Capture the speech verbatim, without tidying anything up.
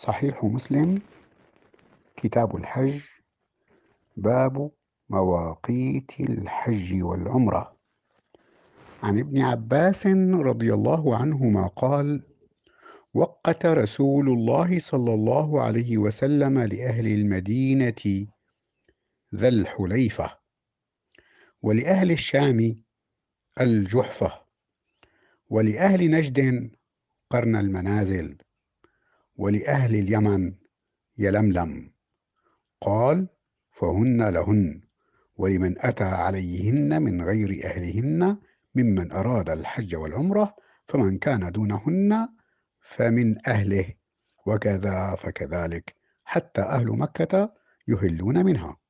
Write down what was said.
صحيح مسلم كتاب الحج باب مواقيت الحج والعمرة. عن ابن عباس رضي الله عنهما قال: وقت رسول الله صلى الله عليه وسلم لأهل المدينة ذا الحليفة، ولأهل الشام الجحفة، ولأهل نجد قرن المنازل، ولأهل اليمن يلملم. قال: فهن لهن، ولمن أتى عليهن من غير أهلهن ممن أراد الحج والعمرة، فمن كان دونهن فمن أهله، وكذا فكذلك، حتى أهل مكة يهلون منها.